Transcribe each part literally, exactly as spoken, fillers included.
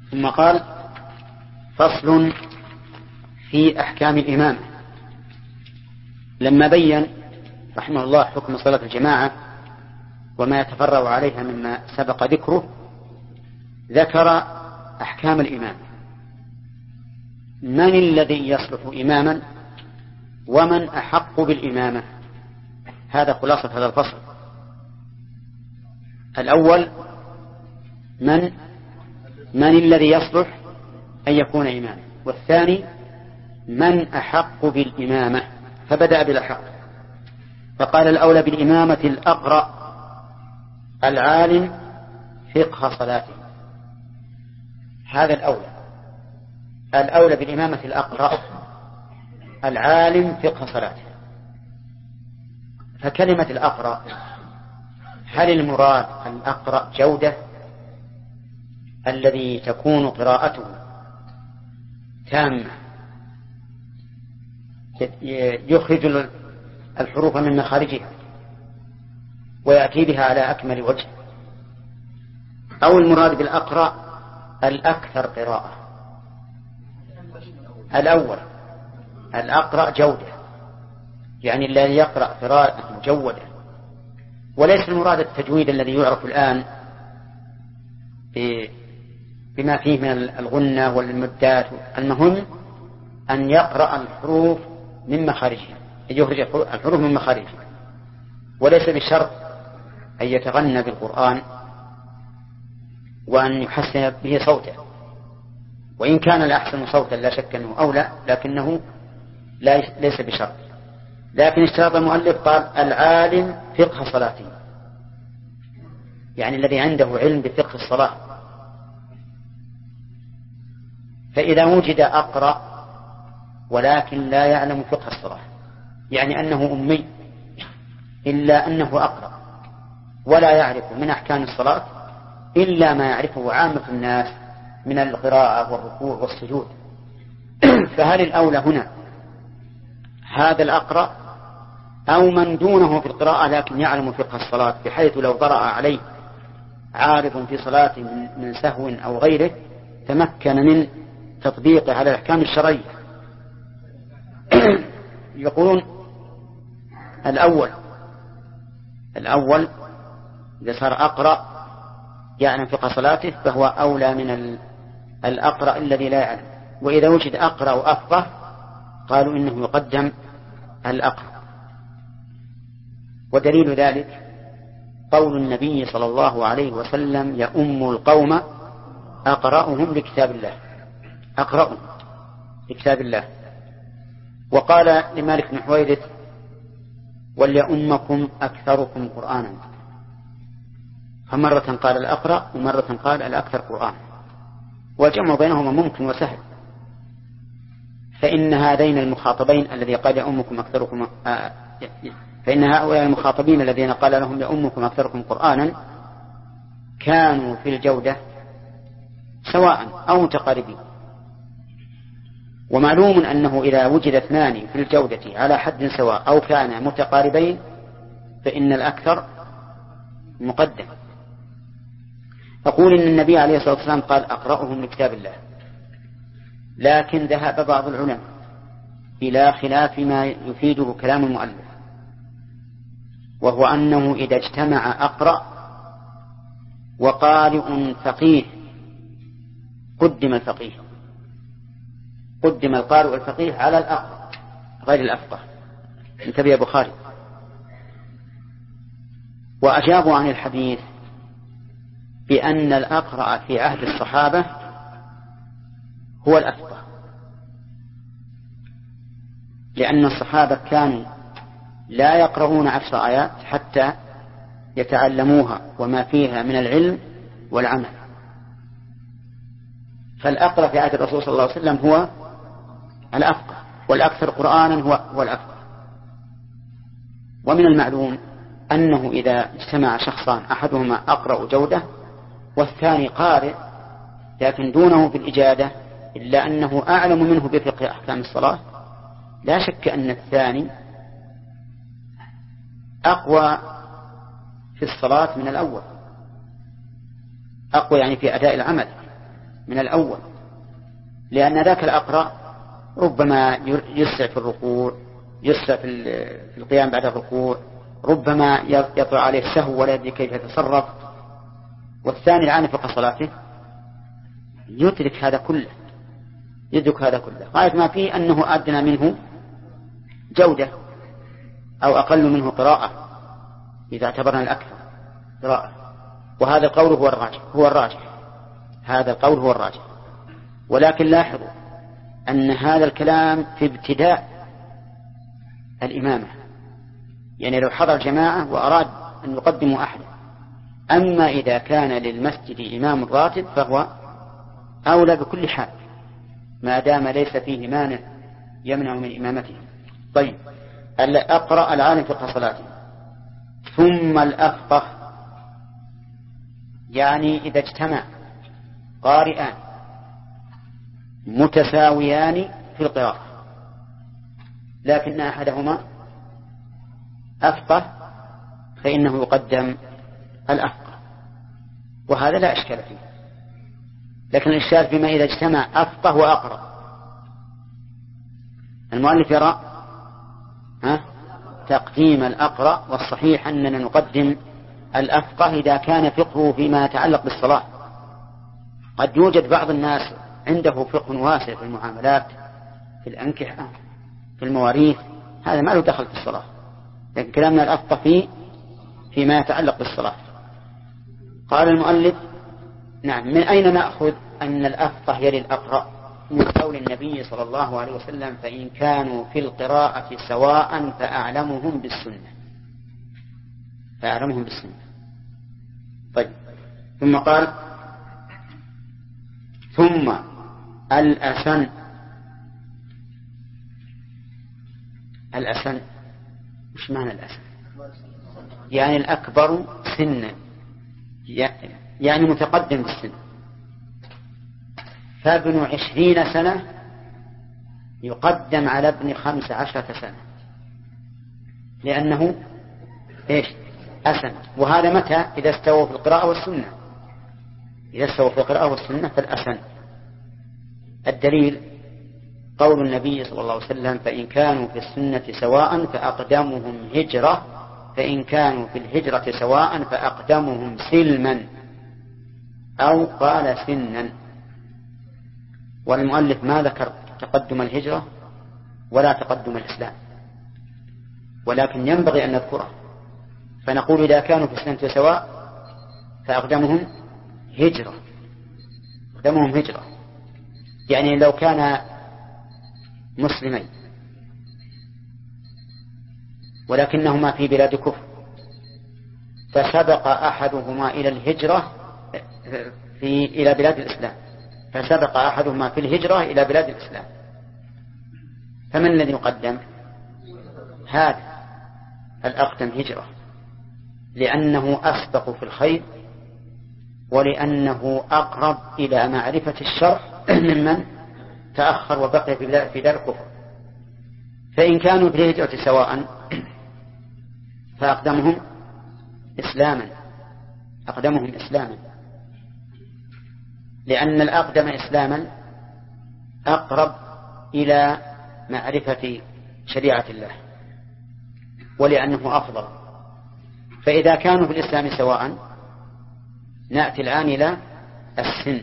ثم قال فصل في أحكام الإمامة. لما بين رحمه الله حكم صلاة الجماعة وما يتفرع عليها مما سبق ذكره، ذكر أحكام الإمامة: من الذي يصلح إماما ومن أحق بالإمامة. هذا خلاصة هذا الفصل. الأول من من الذي يصلح أن يكون إماما، والثاني من أحق بالإمامة. فبدأ بالأحق فقال الأولى بالإمامة الأقرأ العالم فقه صلاته. هذا الأولى الأولى بالإمامة الأقرأ العالم فقه صلاته. فكلمة الأقرأ، هل المراد الأقرأ جودة الذي تكون قراءته تامة يخرج الحروف من مخارجها ويأتي بها على أكمل وجه، أو المراد بالأقرأ الأكثر قراءة؟ الأول الأقرأ جودة، يعني الذي يقرأ قراءة جودة، وليس المراد التجويد الذي يعرف الآن بما فيه من الغنة والمدات. المهم أن يقرأ الحروف من مخارجها، يخرج الحروف من مخارجها، وليس بشرط أن يتغنى بالقرآن وأن يحسن به صوته، وإن كان الأحسن صوتا لا شك أنه أولى، لكنه ليس بشرط. لكن اشترط المؤلف قال العالم فقه صلاته، يعني الذي عنده علم بفقه الصلاة. فإذا وجد أقرأ ولكن لا يعلم فقه الصلاة، يعني أنه أمي إلا أنه أقرأ ولا يعرف من أحكام الصلاة إلا ما يعرفه عامة الناس من القراءة والركوع والسجود، فهل الأولى هنا هذا الأقرأ أو من دونه في القراءة لكن يعلم فقه الصلاة، بحيث لو طرأ عليه عارض في صلاة من سهو أو غيره تمكن من تطبيقه على الأحكام الشرعية؟ يقولون الأول الأول إذا صار أقرأ يعلم فقه صلاته فهو أولى من الأقرأ الذي لا يعلم. وإذا وجد أقرأ وأفقه قالوا إنه يقدم الأقرأ. ودليل ذلك قول النبي صلى الله عليه وسلم: يؤم القوم أقرأهم لكتاب الله، أقرأهم لكتاب الله. وقال لمالك بن حويرث: وليؤمكم أكثركم قرآنا. فمرة قال الأقرأ ومرة قال الأكثر قرآن، والجمع بينهما ممكن وسهل. فإن هذين المخاطبين الذي قال يؤمكم أكثركم آه فإن هؤلاء المخاطبين الذين قال لهم يؤمكم أكثركم قرآنا كانوا في الجودة سواء أو متقاربين. ومعلوم أنه إذا وجد اثنان في الجودة على حد سواء أو كانا متقاربين فإن الأكثر مقدم. أقول إن النبي عليه الصلاة والسلام قال أقرأهم لكتاب الله، لكن ذهب بعض العلماء إلى خلاف ما يفيده كلام المؤلف، وهو أنه إذا اجتمع أقرأ وقارئ فقيه قدم الفقيه، قدم القارئ الفقيه على الأقرأ غير الأفقه. انتبه يا بخاري. وأجابوا عن الحديث بأن الأقرأ في عهد الصحابة هو الأفقه، لأن الصحابة كانوا لا يقرؤون عشر آيات حتى يتعلموها وما فيها من العلم والعمل. فالأقرأ في عهد الرسول صلى الله عليه وسلم هو الأفقه، والأكثر قرآنا هو, هو الأفقه. ومن المعلوم أنه إذا اجتمع شخصان أحدهما أقرأ جودة والثاني قارئ لكن دونه في الإجادة إلا أنه أعلم منه بفقه أحكام الصلاة، لا شك أن الثاني أقوى في الصلاة من الأول، أقوى يعني في أداء العمل، من الأول، لأن ذاك الأقرأ ربما يسرع في الركوع، يسرع في القيام بعد الركوع، ربما يطلع عليه السهو ولا يدري كيف يتصرف. والثاني العاني في صلاته يدرك هذا كله، يدرك هذا كله غاية ما فيه أنه أدنى منه جودة أو أقل منه قراءة إذا اعتبرنا الأكثر قراءة. وهذا القول هو الراجح، هو الراجح هذا القول هو الراجح. ولكن لاحظوا أن هذا الكلام في ابتداء الإمامة، يعني لو حضر جماعة وأراد أن يقدموا أحد. أما إذا كان للمسجد إمام راتب فهو أولى بكل حال ما دام ليس فيه مانع يمنع من إمامته. طيب، أقرأ العالم في صلاته. ثم الأفقه، يعني إذا اجتمع قارئان متساويان في القراءة لكن أحدهما أفقه فإنه يقدم الأفقه، وهذا لا إشكال فيه. لكن الإشكال فيما إذا اجتمع أفقه وأقرأ. المؤلف يرى ها تقديم الأقرأ، والصحيح أننا نقدم الأفقه إذا كان فقهه فيما يتعلق بالصلاة. قد يوجد بعض الناس عنده فقه واسع في المعاملات، في الأنكحة، في المواريث، هذا ما له دخل في الصلاة، لكن كلامنا الأفقه فيه فيما يتعلق بالصلاة. قال المؤلف: نعم، من أين نأخذ أن الأفقه يلي الأقرأ؟ من قول النبي صلى الله عليه وسلم: فإن كانوا في القراءة سواء فأعلمهم بالسنة فأعلمهم بالسنة. طيب، ثم قال: ثم الأسن. الأسن مش معنى الأسن؟ يعني الأكبر سنا، يعني متقدم بالسن. فابن عشرين سنة يقدم على ابن خمس عشرة سنة، لأنه إيش؟ أسن. وهذا متى؟ إذا استووا في القراءة والسنة. إذا استووا في القراءة والسنة فالأسن. الدليل قول النبي صلى الله عليه وسلم: فإن كانوا في السنة سواء فأقدمهم هجرة، فإن كانوا في الهجرة سواء فأقدمهم سلما، أو قال سنا. والمؤلف ما ذكر تقدم الهجرة ولا تقدم الإسلام، ولكن ينبغي أن نذكره. فنقول إذا كانوا في السنة سواء فأقدمهم هجرة، أقدمهم هجرة، يعني لو كان مسلمين ولكنهما في بلاد كفر فسبق أحدهما إلى الهجرة في إلى بلاد الإسلام، فسبق أحدهما في الهجرة إلى بلاد الإسلام، فمن الذي يقدم؟ هذا الأقدم هجرة، لأنه أسبق في الخير ولأنه أقرب إلى معرفة الشرع ممن تأخر وبقي في دار الكفر. فإن كانوا في الهجرة سواء فأقدمهم إسلاما، أقدمهم إسلاما، لأن الأقدم إسلاما أقرب إلى معرفة شريعة الله، ولأنه أفضل. فإذا كانوا في الإسلام سواء نأتي الآن إلى السن،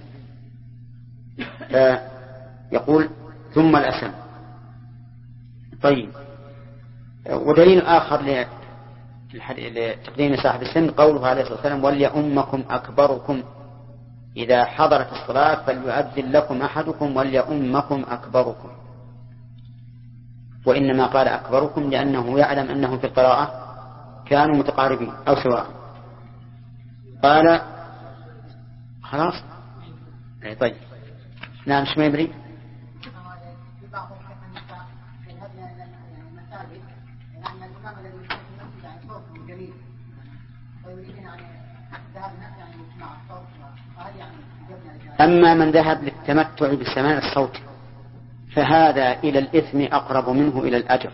فيقول: ثم الأسن. طيب، ودليل آخر لتقديم صاحب السن قوله عليه الصلاة والسلام: وليؤمكم أكبركم إذا حضرت الصلاة فليؤذن لكم أحدكم وليؤمكم أكبركم. وإنما قال أكبركم لأنه يعلم أنهم في القراءة كانوا متقاربين أو سواء. قال: خلاص. طيب، نعم، شو ما يبري؟ أما من ذهب للتمتع بسماع الصوت فهذا إلى الإثم أقرب منه إلى الأجر.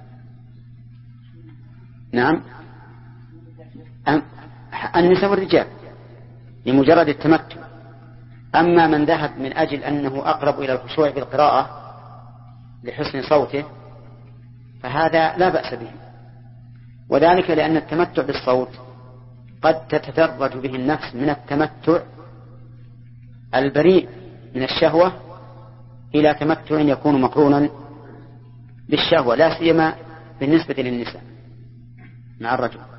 نعم، النساء والرجال لمجرد التمتع. أما من ذهب من أجل أنه أقرب إلى الخشوع في القراءة لحسن صوته فهذا لا بأس به، وذلك لأن التمتع بالصوت قد تتدرج به النفس من التمتع البريء من الشهوة إلى تمتع يكون مقرونا بالشهوة، لا سيما بالنسبة للنساء مع الرجل.